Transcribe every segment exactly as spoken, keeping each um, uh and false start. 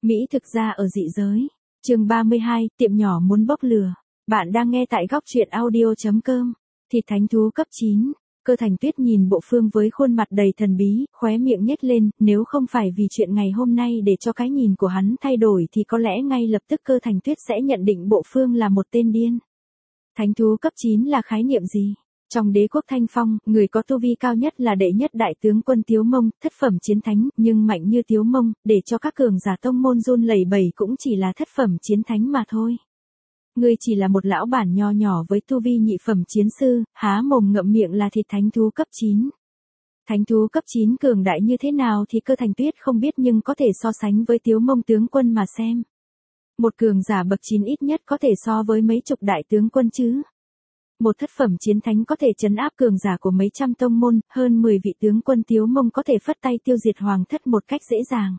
Mỹ thực ra ở dị giới. Chương ba mươi hai, tiệm nhỏ muốn bốc lửa. Bạn đang nghe tại góc truyện audio chấm com. Thịt thánh thú cấp chín. Cơ Thành Tuyết nhìn Bộ Phương với khuôn mặt đầy thần bí, khóe miệng nhếch lên, nếu không phải vì chuyện ngày hôm nay để cho cái nhìn của hắn thay đổi thì có lẽ ngay lập tức Cơ Thành Tuyết sẽ nhận định Bộ Phương là một tên điên. Thánh thú cấp chín là khái niệm gì? Trong đế quốc Thanh Phong, người có tu vi cao nhất là đệ nhất đại tướng quân Tiếu Mông, thất phẩm chiến thánh, nhưng mạnh như Tiếu Mông, để cho các cường giả tông môn run lẩy bẩy cũng chỉ là thất phẩm chiến thánh mà thôi. Ngươi chỉ là một lão bản nho nhỏ với tu vi nhị phẩm chiến sư, há mồm ngậm miệng là thịt thánh thú cấp chín. Thánh thú cấp chín cường đại như thế nào thì Cơ Thành Tuyết không biết, nhưng có thể so sánh với Tiếu Mông tướng quân mà xem. Một cường giả bậc chín ít nhất có thể so với mấy chục đại tướng quân chứ. Một thất phẩm chiến thánh có thể trấn áp cường giả của mấy trăm tông môn, hơn mười vị tướng quân Tiếu Mông có thể phất tay tiêu diệt hoàng thất một cách dễ dàng.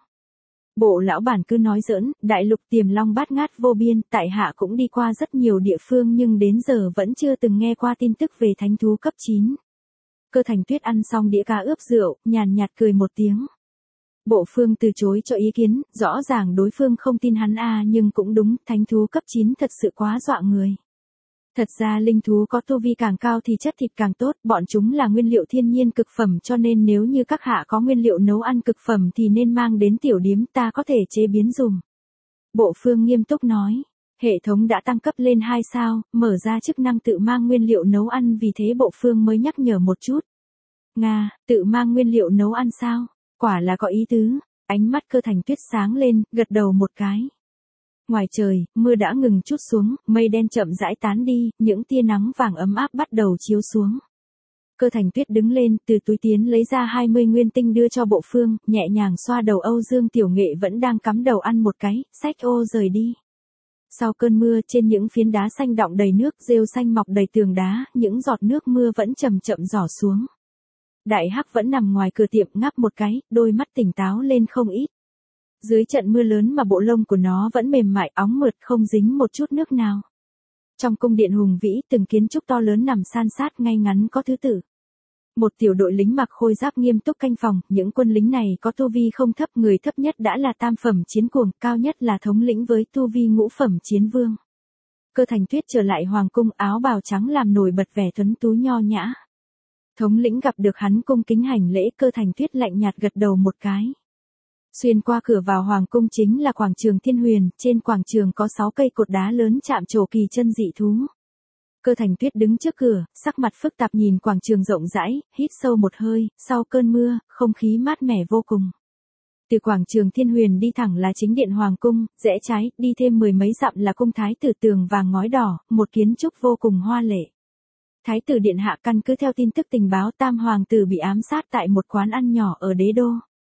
Bộ lão bản cứ nói giỡn, đại lục Tiềm Long bát ngát vô biên, tại hạ cũng đi qua rất nhiều địa phương nhưng đến giờ vẫn chưa từng nghe qua tin tức về thánh thú cấp chín. Cơ Thành Tuyết ăn xong đĩa cá ướp rượu, nhàn nhạt cười một tiếng. Bộ Phương từ chối cho ý kiến, rõ ràng đối phương không tin hắn a, nhưng cũng đúng, thánh thú cấp chín thật sự quá dọa người. Thật ra linh thú có tu vi càng cao thì chất thịt càng tốt, bọn chúng là nguyên liệu thiên nhiên cực phẩm, cho nên nếu như các hạ có nguyên liệu nấu ăn cực phẩm thì nên mang đến tiểu điếm, ta có thể chế biến dùm. Bộ Phương nghiêm túc nói, hệ thống đã tăng cấp lên hai sao, mở ra chức năng tự mang nguyên liệu nấu ăn, vì thế Bộ Phương mới nhắc nhở một chút. Nga, tự mang nguyên liệu nấu ăn sao? Quả là có ý tứ. Ánh mắt Cơ Thành Tuyết sáng lên, gật đầu một cái. Ngoài trời, mưa đã ngừng chút xuống, mây đen chậm rãi tán đi, những tia nắng vàng ấm áp bắt đầu chiếu xuống. Cơ Thành Tuyết đứng lên, từ túi tiến lấy ra hai mươi nguyên tinh đưa cho Bộ Phương, nhẹ nhàng xoa đầu Âu Dương Tiểu Nghệ vẫn đang cắm đầu ăn một cái, xách ô rời đi. Sau cơn mưa, trên những phiến đá xanh đọng đầy nước, rêu xanh mọc đầy tường đá, những giọt nước mưa vẫn chậm chậm rỏ xuống. Đại Hắc vẫn nằm ngoài cửa tiệm ngáp một cái, đôi mắt tỉnh táo lên không ít. Dưới trận mưa lớn mà bộ lông của nó vẫn mềm mại óng mượt, không dính một chút nước nào. Trong cung điện hùng vĩ, từng kiến trúc to lớn nằm san sát ngay ngắn có thứ tự. Một tiểu đội lính mặc khôi giáp nghiêm túc canh phòng, những quân lính này có tu vi không thấp, người thấp nhất đã là tam phẩm chiến cuồng, cao nhất là thống lĩnh với tu vi ngũ phẩm chiến vương. Cơ Thành Tuyết trở lại hoàng cung, áo bào trắng làm nổi bật vẻ tuấn tú nho nhã. Thống lĩnh gặp được hắn cung kính hành lễ, Cơ Thành Tuyết lạnh nhạt gật đầu một cái. Xuyên qua cửa vào hoàng cung chính là quảng trường Thiên Huyền, trên quảng trường có sáu cây cột đá lớn chạm trổ kỳ chân dị thú. Cơ Thành Tuyết đứng trước cửa, sắc mặt phức tạp nhìn quảng trường rộng rãi, hít sâu một hơi, sau cơn mưa, không khí mát mẻ vô cùng. Từ quảng trường Thiên Huyền đi thẳng là chính điện hoàng cung, rẽ trái, đi thêm mười mấy dặm là cung thái tử tường vàng ngói đỏ, một kiến trúc vô cùng hoa lệ. Thái tử điện hạ căn cứ theo tin tức tình báo tam hoàng tử bị ám sát tại một quán ăn nhỏ ở đế đô.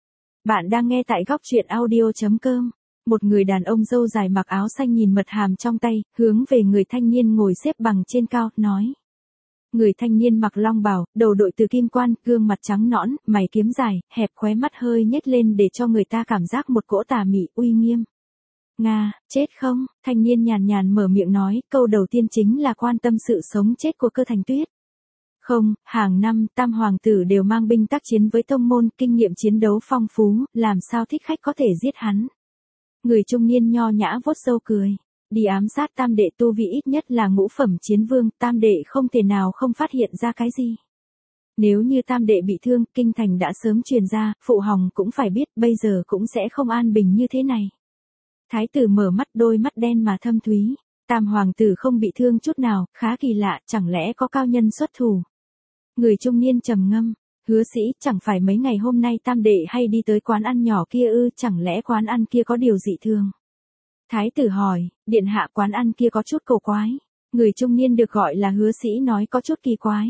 Bạn đang nghe tại góc truyện audio chấm com. Một người đàn ông râu dài mặc áo xanh nhìn mật hàm trong tay, hướng về người thanh niên ngồi xếp bằng trên cao, nói. Người thanh niên mặc long bào, đầu đội từ kim quan, gương mặt trắng nõn, mày kiếm dài, hẹp khóe mắt hơi nhếch lên để cho người ta cảm giác một cỗ tà mị uy nghiêm. Nga, chết không? Thanh niên nhàn nhàn mở miệng nói, câu đầu tiên chính là quan tâm sự sống chết của Cơ Thành Tuyết. Không, hàng năm, tam hoàng tử đều mang binh tác chiến với tông môn, kinh nghiệm chiến đấu phong phú, làm sao thích khách có thể giết hắn. Người trung niên nho nhã vuốt râu cười. Đi ám sát tam đệ tu vị ít nhất là ngũ phẩm chiến vương, tam đệ không thể nào không phát hiện ra cái gì. Nếu như tam đệ bị thương, kinh thành đã sớm truyền ra, phụ hòng cũng phải biết, bây giờ cũng sẽ không an bình như thế này. Thái tử mở mắt, đôi mắt đen mà thâm thúy. Tam hoàng tử không bị thương chút nào, khá kỳ lạ, chẳng lẽ có cao nhân xuất thủ. Người trung niên trầm ngâm, Hứa Sĩ, chẳng phải mấy ngày hôm nay tam đệ hay đi tới quán ăn nhỏ kia ư, chẳng lẽ quán ăn kia có điều dị thường? Thái tử hỏi, điện hạ, quán ăn kia có chút cổ quái. Người trung niên được gọi là Hứa Sĩ nói có chút kỳ quái.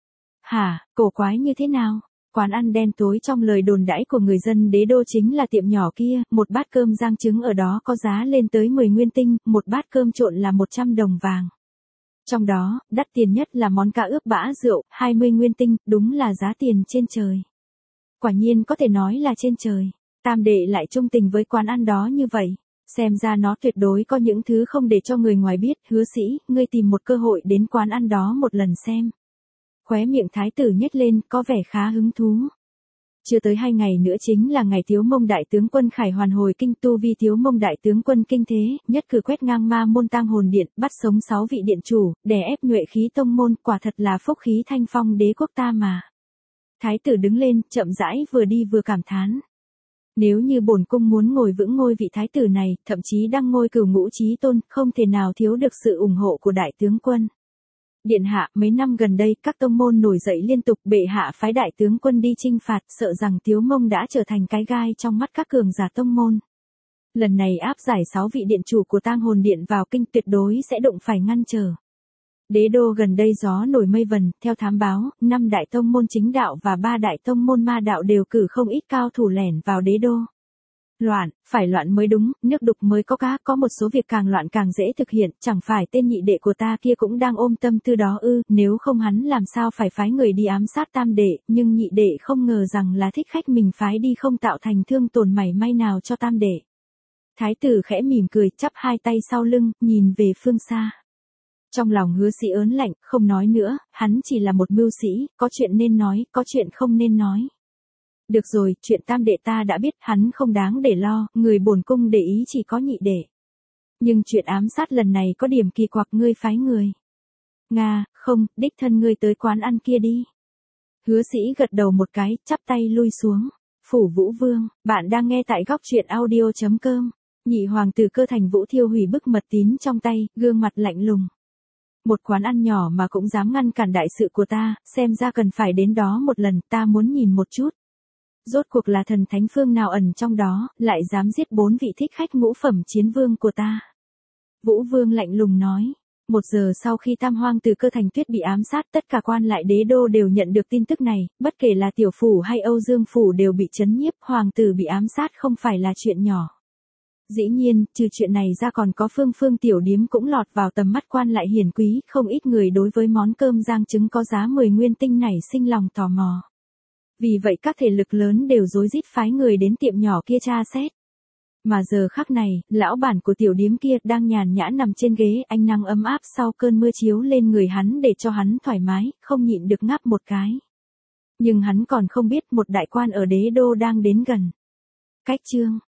Hả, cổ quái như thế nào? Quán ăn đen tối trong lời đồn đãi của người dân đế đô chính là tiệm nhỏ kia, một bát cơm rang trứng ở đó có giá lên tới mười nguyên tinh, một bát cơm trộn là một trăm đồng vàng. Trong đó, đắt tiền nhất là món cá ướp bã rượu, hai mươi nguyên tinh, đúng là giá tiền trên trời. Quả nhiên có thể nói là trên trời. Tam đệ lại trung tình với quán ăn đó như vậy. Xem ra nó tuyệt đối có những thứ không để cho người ngoài biết. Hứa Sĩ, ngươi tìm một cơ hội đến quán ăn đó một lần xem. Khóe miệng thái tử nhếch lên, có vẻ khá hứng thú. Chưa tới hai ngày nữa chính là ngày Thiếu Mông đại tướng quân Khải hoàn hồi kinh, tu vi Thiếu Mông đại tướng quân kinh thế, nhất cử quét ngang ma môn tang hồn điện, bắt sống sáu vị điện chủ, đè ép nhuệ khí tông môn, quả thật là phúc khí thanh phong đế quốc ta mà. Thái tử đứng lên, chậm rãi vừa đi vừa cảm thán. Nếu như bổn cung muốn ngồi vững ngôi vị thái tử này, thậm chí đăng ngôi cửu ngũ chí tôn, không thể nào thiếu được sự ủng hộ của đại tướng quân. Điện hạ, mấy năm gần đây, các tông môn nổi dậy liên tục, bệ hạ phái đại tướng quân đi chinh phạt, sợ rằng Thiếu Mông đã trở thành cái gai trong mắt các cường giả tông môn. Lần này áp giải sáu vị điện chủ của tang hồn điện vào kinh, tuyệt đối sẽ đụng phải ngăn trở. Đế đô gần đây gió nổi mây vần, theo thám báo, năm đại tông môn chính đạo và ba đại tông môn ma đạo đều cử không ít cao thủ lẻn vào đế đô. Loạn, phải loạn mới đúng, nước đục mới có cá, có một số việc càng loạn càng dễ thực hiện, chẳng phải tên nhị đệ của ta kia cũng đang ôm tâm tư đó ư, nếu không hắn làm sao phải phái người đi ám sát tam đệ, nhưng nhị đệ không ngờ rằng là thích khách mình phái đi không tạo thành thương tổn mảy may nào cho tam đệ. Thái tử khẽ mỉm cười, chắp hai tay sau lưng, nhìn về phương xa. Trong lòng Hứa Sĩ ớn lạnh, không nói nữa, hắn chỉ là một mưu sĩ, có chuyện nên nói, có chuyện không nên nói. Được rồi, chuyện tam đệ ta đã biết, hắn không đáng để lo, người bổn cung để ý chỉ có nhị đệ. Nhưng chuyện ám sát lần này có điểm kỳ quặc, ngươi phái người. Nga, không, đích thân ngươi tới quán ăn kia đi. Hứa Sĩ gật đầu một cái, chắp tay lui xuống. Phủ Vũ Vương, bạn đang nghe tại góc truyện audio chấm com. Nhị hoàng tử Cơ Thành Vũ thiêu hủy bức mật tín trong tay, gương mặt lạnh lùng. Một quán ăn nhỏ mà cũng dám ngăn cản đại sự của ta, xem ra cần phải đến đó một lần, ta muốn nhìn một chút. Rốt cuộc là thần thánh phương nào ẩn trong đó, lại dám giết bốn vị thích khách ngũ phẩm chiến vương của ta. Vũ Vương lạnh lùng nói. Một giờ sau khi Tam Hoang từ Cơ Thành Tuyết bị ám sát, tất cả quan lại đế đô đều nhận được tin tức này, bất kể là Tiểu Phủ hay Âu Dương Phủ đều bị chấn nhiếp, hoàng tử bị ám sát không phải là chuyện nhỏ. Dĩ nhiên, trừ chuyện này ra còn có Phương Phương tiểu điếm cũng lọt vào tầm mắt quan lại hiển quý, không ít người đối với món cơm rang trứng có giá mười nguyên tinh này sinh lòng tò mò. Vì vậy các thế lực lớn đều rối rít phái người đến tiệm nhỏ kia tra xét. Mà giờ khắc này, lão bản của tiểu điếm kia đang nhàn nhã nằm trên ghế, ánh nắng ấm áp sau cơn mưa chiếu lên người hắn để cho hắn thoải mái, không nhịn được ngáp một cái. Nhưng hắn còn không biết một đại quan ở đế đô đang đến gần. Cách chương